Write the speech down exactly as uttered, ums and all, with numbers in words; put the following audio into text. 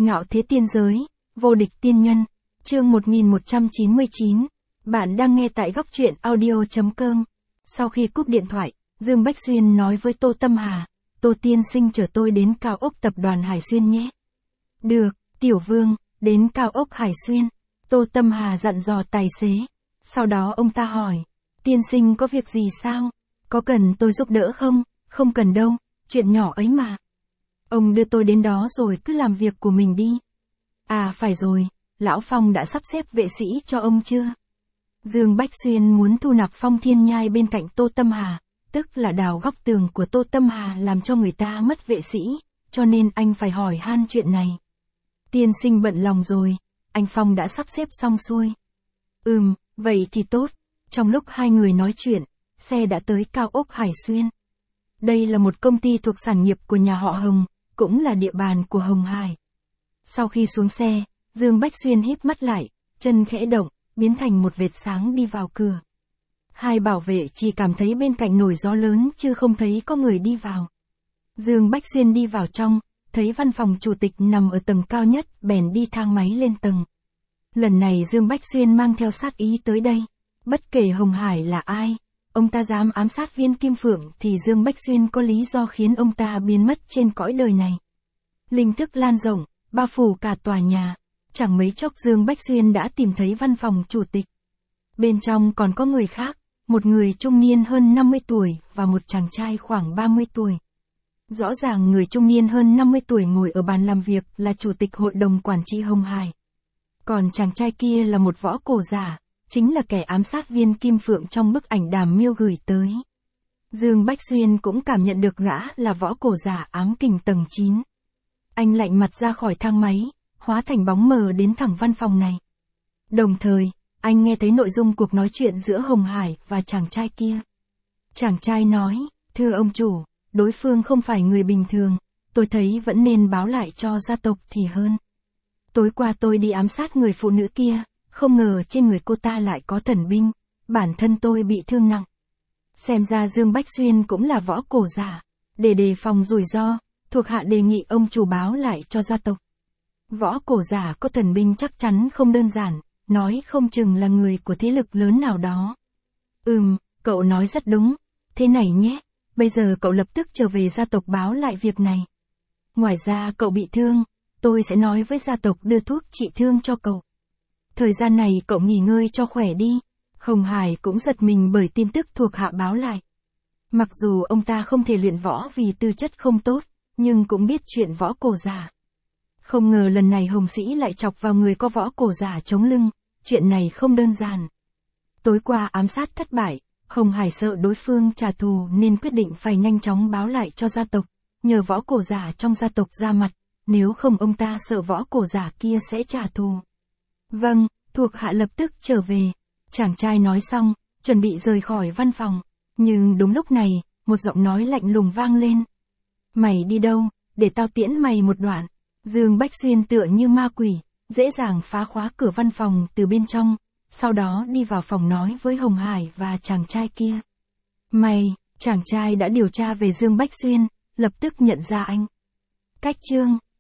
Ngạo thế tiên giới, vô địch tiên nhân, chương một nghìn một trăm chín mươi chín. Bạn đang nghe tại góc truyện audio chấm com. Sau khi cúp điện thoại, Dương Bách Xuyên nói với Tô Tâm Hà, Tô tiên sinh chở tôi đến cao ốc tập đoàn Hải Xuyên nhé. Được, Tiểu Vương, đến cao ốc Hải Xuyên. Tô Tâm Hà dặn dò tài xế. Sau đó ông ta hỏi, tiên sinh có việc gì sao? Có cần tôi giúp đỡ không? Không cần đâu, chuyện nhỏ ấy mà. Ông đưa tôi đến đó rồi cứ làm việc của mình đi. À phải rồi, Lão Phong đã sắp xếp vệ sĩ cho ông chưa? Dương Bách Xuyên muốn thu nạp Phong Thiên Nhai bên cạnh Tô Tâm Hà, tức là đào góc tường của Tô Tâm Hà làm cho người ta mất vệ sĩ, cho nên anh phải hỏi han chuyện này. Tiên sinh bận lòng rồi, anh Phong đã sắp xếp xong xuôi. Ừm, vậy thì tốt. Trong lúc hai người nói chuyện, xe đã tới cao ốc Hải Xuyên. Đây là một công ty thuộc sản nghiệp của nhà họ Hồng, cũng là địa bàn của Hồng Hải. Sau khi xuống xe, Dương Bách Xuyên híp mắt lại, chân khẽ động, biến thành một vệt sáng đi vào cửa. Hai bảo vệ chỉ cảm thấy bên cạnh nổi gió lớn chứ không thấy có người đi vào. Dương Bách Xuyên đi vào trong, thấy văn phòng chủ tịch nằm ở tầng cao nhất, bèn đi thang máy lên tầng. Lần này Dương Bách Xuyên mang theo sát ý tới đây. Bất kể Hồng Hải là ai, ông ta dám ám sát Viên Kim Phượng thì Dương Bách Xuyên có lý do khiến ông ta biến mất trên cõi đời này. Linh thức lan rộng, bao phủ cả tòa nhà. Chẳng mấy chốc Dương Bách Xuyên đã tìm thấy văn phòng chủ tịch. Bên trong còn có người khác, một người trung niên hơn năm mươi tuổi và một chàng trai khoảng ba mươi tuổi. Rõ ràng người trung niên hơn năm mươi tuổi ngồi ở bàn làm việc là chủ tịch hội đồng quản trị Hồng Hải. Còn chàng trai kia là một võ cổ giả, chính là kẻ ám sát Viên Kim Phượng trong bức ảnh Đàm Miêu gửi tới. Dương Bách Xuyên cũng cảm nhận được gã là võ cổ giả ám kình tầng chín. Anh lạnh mặt ra khỏi thang máy, hóa thành bóng mờ đến thẳng văn phòng này. Đồng thời, anh nghe thấy nội dung cuộc nói chuyện giữa Hồng Hải và chàng trai kia. Chàng trai nói, thưa ông chủ, đối phương không phải người bình thường, tôi thấy vẫn nên báo lại cho gia tộc thì hơn. Tối qua tôi đi ám sát người phụ nữ kia, không ngờ trên người cô ta lại có thần binh, bản thân tôi bị thương nặng. Xem ra Dương Bách Xuyên cũng là võ cổ giả, để đề phòng rủi ro, thuộc hạ đề nghị ông chủ báo lại cho gia tộc. Võ cổ giả có thần binh chắc chắn không đơn giản, nói không chừng là người của thế lực lớn nào đó. Ừm, cậu nói rất đúng, thế này nhé, bây giờ cậu lập tức trở về gia tộc báo lại việc này. Ngoài ra cậu bị thương, tôi sẽ nói với gia tộc đưa thuốc trị thương cho cậu. Thời gian này cậu nghỉ ngơi cho khỏe đi. Hồng Hải cũng giật mình bởi tin tức thuộc hạ báo lại. Mặc dù ông ta không thể luyện võ vì tư chất không tốt, nhưng cũng biết chuyện võ cổ giả. Không ngờ lần này Hồng Sĩ lại chọc vào người có võ cổ giả chống lưng, chuyện này không đơn giản. Tối qua ám sát thất bại, Hồng Hải sợ đối phương trả thù nên quyết định phải nhanh chóng báo lại cho gia tộc, nhờ võ cổ giả trong gia tộc ra mặt, nếu không ông ta sợ võ cổ giả kia sẽ trả thù. Vâng, thuộc hạ lập tức trở về. Chàng trai nói xong, chuẩn bị rời khỏi văn phòng. Nhưng đúng lúc này, một giọng nói lạnh lùng vang lên. Mày đi đâu, để tao tiễn mày một đoạn. Dương Bách Xuyên tựa như ma quỷ, dễ dàng phá khóa cửa văn phòng từ bên trong, sau đó đi vào phòng nói với Hồng Hải và chàng trai kia. Mày, chàng trai đã điều tra về Dương Bách Xuyên, lập tức nhận ra anh. Cách chương